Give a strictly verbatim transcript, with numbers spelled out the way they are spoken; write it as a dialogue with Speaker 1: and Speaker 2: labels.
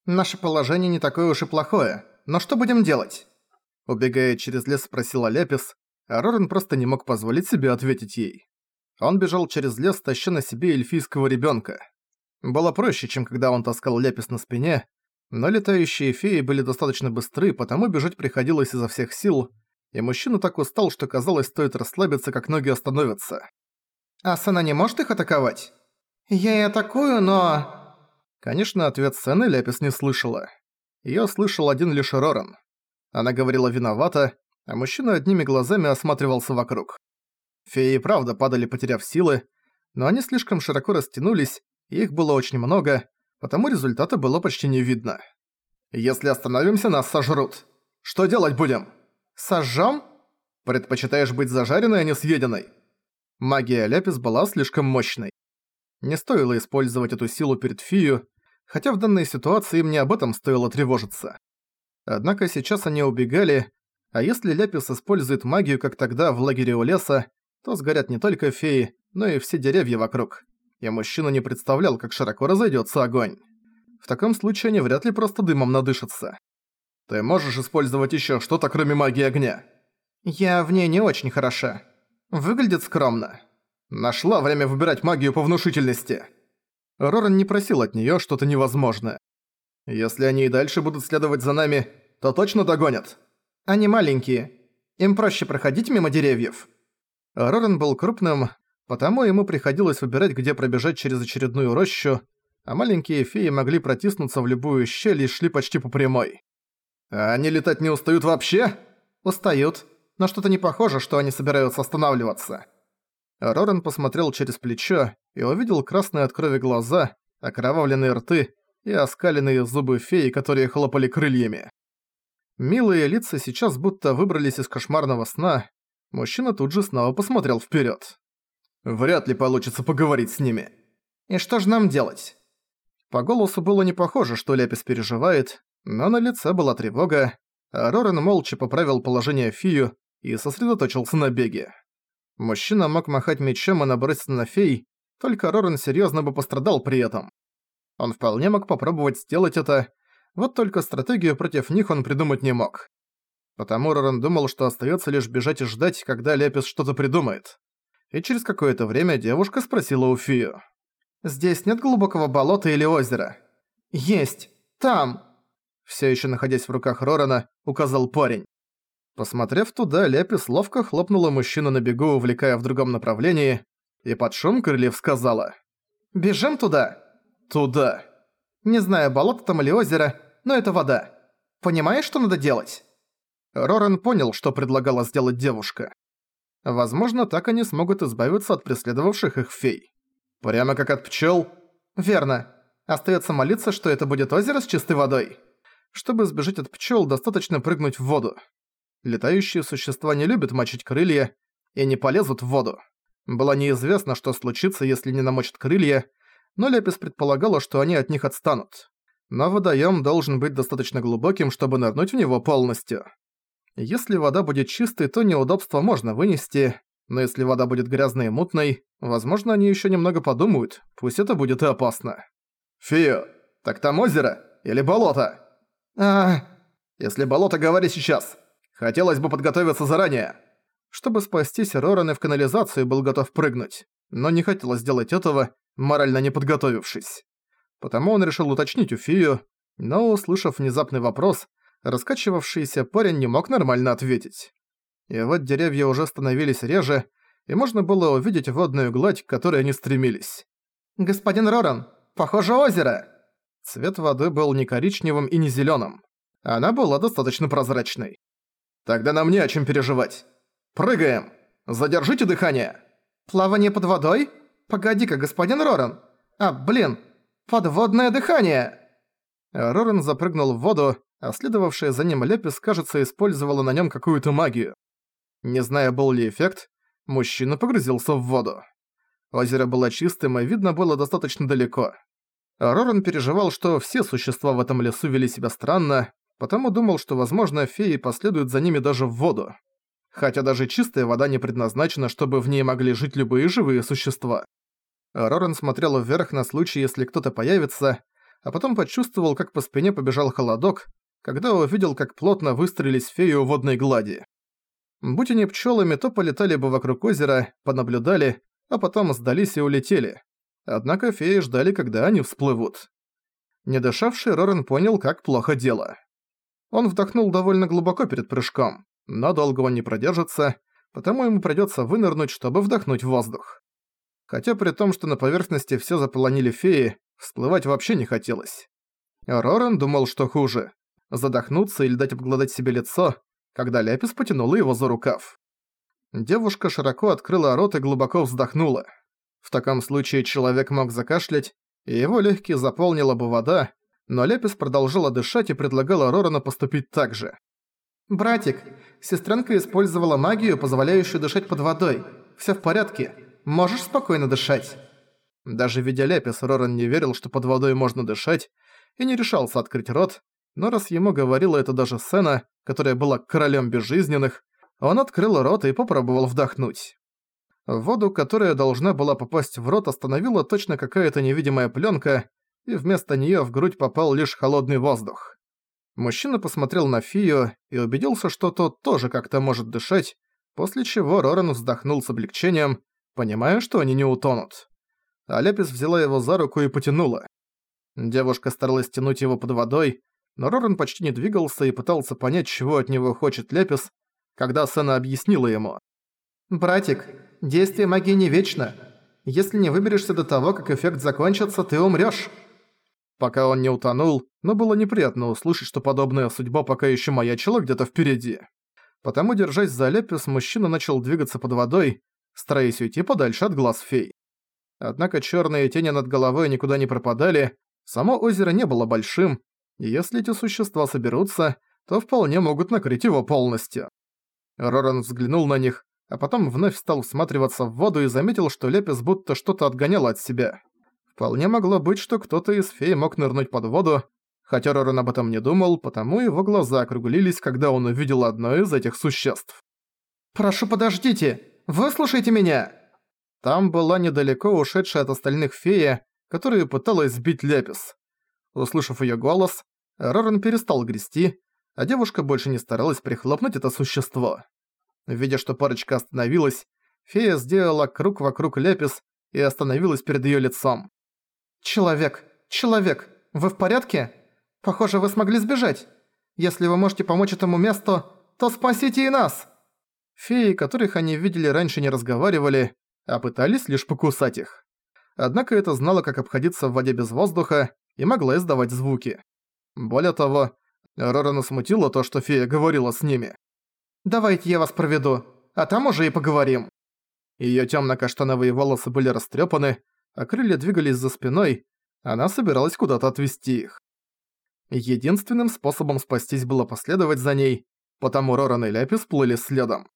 Speaker 1: Наше положение не такое уж и плохое, но что будем делать?» Убегая через лес, спросила Ляпис, а Роран просто не мог позволить себе ответить ей. Он бежал через лес, таща на себе эльфийского ребёнка. Было проще, чем когда он таскал Ляпис на спине, но летающие феи были достаточно быстры, потому бежать приходилось изо всех сил, и мужчина так устал, что казалось, стоит расслабиться, как ноги остановятся. «А Сэна не может их атаковать?» «Я и атакую, но...» Конечно, ответ Сэны Ляпис не слышала. Её слышал один лишь Роран. Она говорила виновата, а мужчина одними глазами осматривался вокруг. Феи правда падали, потеряв силы, но они слишком широко растянулись, и их было очень много, потому результата было почти не видно. «Если остановимся, нас сожрут. Что делать будем?» «Сожжём? Предпочитаешь быть зажаренной, а не съеденной?» Магия Ляпис была слишком мощной. Не стоило использовать эту силу перед Фию, хотя в данной ситуации им не об этом стоило тревожиться. Однако сейчас они убегали, а если Ляпис использует магию, как тогда в лагере у леса, то сгорят не только феи, но и все деревья вокруг. И мужчина не представлял, как широко разойдётся огонь. В таком случае они вряд ли просто дымом надышатся. «Ты можешь использовать ещё что-то, кроме магии огня?» «Я в ней не очень хороша. Выглядит скромно. Нашла время выбирать магию по внушительности». Роран не просил от неё что-то невозможное. «Если они и дальше будут следовать за нами, то точно догонят». «Они маленькие. Им проще проходить мимо деревьев». Роран был крупным, потому ему приходилось выбирать, где пробежать через очередную рощу, а маленькие феи могли протиснуться в любую щель и шли почти по прямой. «А они летать не устают вообще?» «Устают, но что-то не похоже, что они собираются останавливаться». Роран посмотрел через плечо и увидел красные от крови глаза, окровавленные рты и оскаленные зубы феи, которые хлопали крыльями. Милые лица сейчас будто выбрались из кошмарного сна. Мужчина тут же снова посмотрел вперед. «Вряд ли получится поговорить с ними». «И что же нам делать?» По голосу было не похоже, что Ляпис переживает, но на лице была тревога, а Роран молча поправил положение Фию и сосредоточился на беге. Мужчина мог махать мечом и наброситься на фей, только Роран серьёзно бы пострадал при этом. Он вполне мог попробовать сделать это, вот только стратегию против них он придумать не мог. Потому Роран думал, что остаётся лишь бежать и ждать, когда Ляпис что-то придумает. И через какое-то время девушка спросила у Фию. «Здесь нет глубокого болота или озера?» «Есть! Там!» Всё ещё находясь в руках Рорана, указал парень. Посмотрев туда, Ляпис ловко хлопнула мужчину на бегу, увлекая в другом направлении, и под шум крыльев сказала: «Бежим туда!» «Туда!» «Не знаю, болото там или озеро, но это вода. Понимаешь, что надо делать?» Роран понял, что предлагала сделать девушка. Возможно, так они смогут избавиться от преследовавших их фей. «Прямо как от пчёл?» «Верно. Остаётся молиться, что это будет озеро с чистой водой. Чтобы сбежать от пчёл, достаточно прыгнуть в воду. Летающие существа не любят мочить крылья и не полезут в воду. Было неизвестно, что случится, если не намочат крылья, но Ляпис предполагала, что они от них отстанут. Но водоём должен быть достаточно глубоким, чтобы нырнуть в него полностью. Если вода будет чистой, то неудобства можно вынести, но если вода будет грязной и мутной, возможно, они ещё немного подумают, пусть это будет и опасно. «Фио, так там озеро или болото?» а «Если болото, говори сейчас. Хотелось бы подготовиться заранее». Чтобы спастись, Роран и в канализацию был готов прыгнуть, но не хотелось сделать этого, морально не подготовившись. Потому он решил уточнить у Фию, но, услышав внезапный вопрос, раскачивавшийся парень не мог нормально ответить. И вот деревья уже становились реже, и можно было увидеть водную гладь, к которой они стремились. «Господин Роран, похоже, озеро!» Цвет воды был не коричневым и не зелёным. Она была достаточно прозрачной. «Тогда нам не о чем переживать. Прыгаем! Задержите дыхание!» «Плавание под водой? Погоди-ка, господин Роран! А, блин! Подводное дыхание!» Роран запрыгнул в воду, а следовавшая за ним Ляпис, кажется, использовала на нём какую-то магию. Не зная, был ли эффект, мужчина погрузился в воду. Озеро было чистым, и видно было достаточно далеко. Роран переживал, что все существа в этом лесу вели себя странно, потому думал, что, возможно, феи последуют за ними даже в воду. Хотя даже чистая вода не предназначена, чтобы в ней могли жить любые живые существа. Роран смотрел вверх на случай, если кто-то появится, а потом почувствовал, как по спине побежал холодок, когда увидел, как плотно выстроились феи у водной глади. Будь они пчелами, то полетали бы вокруг озера, понаблюдали, а потом сдались и улетели. Однако феи ждали, когда они всплывут. Не дышавший Роран понял, как плохо дело. Он вдохнул довольно глубоко перед прыжком, но долго он не продержится, потому ему придётся вынырнуть, чтобы вдохнуть воздух. Хотя при том, что на поверхности всё заполонили феи, всплывать вообще не хотелось. Роран думал, что хуже – задохнуться или дать обглодать себе лицо, когда Ляпис потянула его за рукав. Девушка широко открыла рот и глубоко вздохнула. В таком случае человек мог закашлять, и его легкие заполнила бы вода, но Ляпис продолжала дышать и предлагала Рорану поступить так же. «Братик, сестренка использовала магию, позволяющую дышать под водой. Всё в порядке. Можешь спокойно дышать». Даже видя Ляпис, Роран не верил, что под водой можно дышать, и не решался открыть рот, но раз ему говорила это даже Сена, которая была королем безжизненных, он открыл рот и попробовал вдохнуть. Воду, которая должна была попасть в рот, остановила точно какая-то невидимая пленка, и вместо нее в грудь попал лишь холодный воздух. Мужчина посмотрел на Фию и убедился, что тот тоже как-то может дышать, после чего Роран вздохнул с облегчением, понимая, что они не утонут. А Ляпис взяла его за руку и потянула. Девушка старалась тянуть его под водой, но Роран почти не двигался и пытался понять, чего от него хочет Ляпис, когда Сена объяснила ему. «Братик, действие магии не вечно. Если не выберешься до того, как эффект закончится, ты умрёшь». Пока он не утонул, но было неприятно услышать, что подобная судьба пока ещё маячила где-то впереди. Потому, держась за Ляпис, мужчина начал двигаться под водой, стараясь уйти подальше от глаз фей. Однако чёрные тени над головой никуда не пропадали, само озеро не было большим, и если эти существа соберутся, то вполне могут накрыть его полностью. Роран взглянул на них, а потом вновь стал всматриваться в воду и заметил, что Ляпис будто что-то отгоняла от себя. Вполне могло быть, что кто-то из фей мог нырнуть под воду, хотя Роран об этом не думал, потому его глаза округлились, когда он увидел одно из этих существ. «Прошу, подождите! Выслушайте меня!» Там была недалеко ушедшая от остальных фея, которая пыталась сбить Ляпис. Услышав её голос, Роран перестал грести, а девушка больше не старалась прихлопнуть это существо. Видя, что парочка остановилась, фея сделала круг вокруг Ляпис и остановилась перед её лицом. «Человек, человек, вы в порядке? Похоже, вы смогли сбежать. Если вы можете помочь этому месту, то спасите и нас!» Феи, которых они видели раньше, не разговаривали, а пытались лишь покусать их. Однако это знала, как обходиться в воде без воздуха, и могла издавать звуки. Более того, Рорана смутило то, что фея говорила с ними. «Давайте я вас проведу, а там уже и поговорим». Её тёмно-каштановые волосы были растрёпаны, а крылья двигались за спиной, она собиралась куда-то отвезти их. Единственным способом спастись было последовать за ней, потому Роран и Ляпис плыли следом.